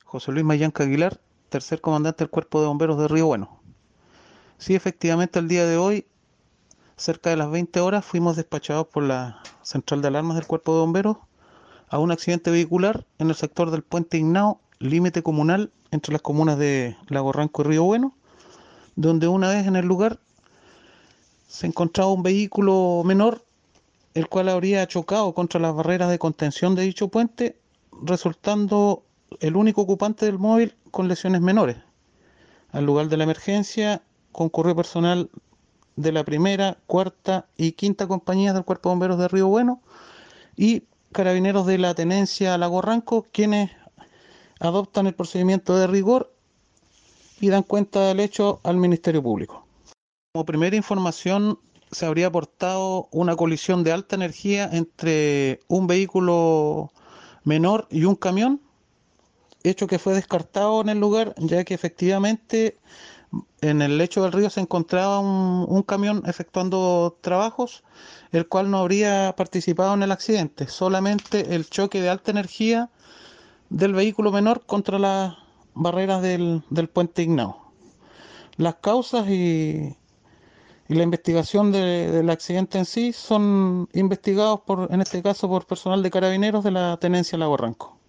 José Luis Mayanca Aguilar, tercer comandante del Cuerpo de Bomberos de Río Bueno. Sí, efectivamente, el día de hoy, cerca de las 20 horas, fuimos despachados por la central de alarmas del Cuerpo de Bomberos a un accidente vehicular en el sector del Puente Ignao, límite comunal entre las comunas de Lago Ranco y Río Bueno, donde una vez en el lugar se encontraba un vehículo menor, el cual habría chocado contra las barreras de contención de dicho puente, resultando el único ocupante del móvil con lesiones menores. Al lugar de la emergencia concurrió personal de la primera, cuarta y quinta compañías del Cuerpo de Bomberos de Río Bueno y carabineros de la tenencia Lago Ranco, quienes adoptan el procedimiento de rigor y dan cuenta del hecho al Ministerio Público. Como primera información, se habría aportado una colisión de alta energía entre un vehículo menor y un camión, hecho que fue descartado en el lugar, ya que efectivamente en el lecho del río se encontraba un camión efectuando trabajos, el cual no habría participado en el accidente, solamente el choque de alta energía del vehículo menor contra las barreras del puente Ignao. Las causas y la investigación del accidente en sí son investigados en este caso por personal de carabineros de la tenencia Lago Ranco.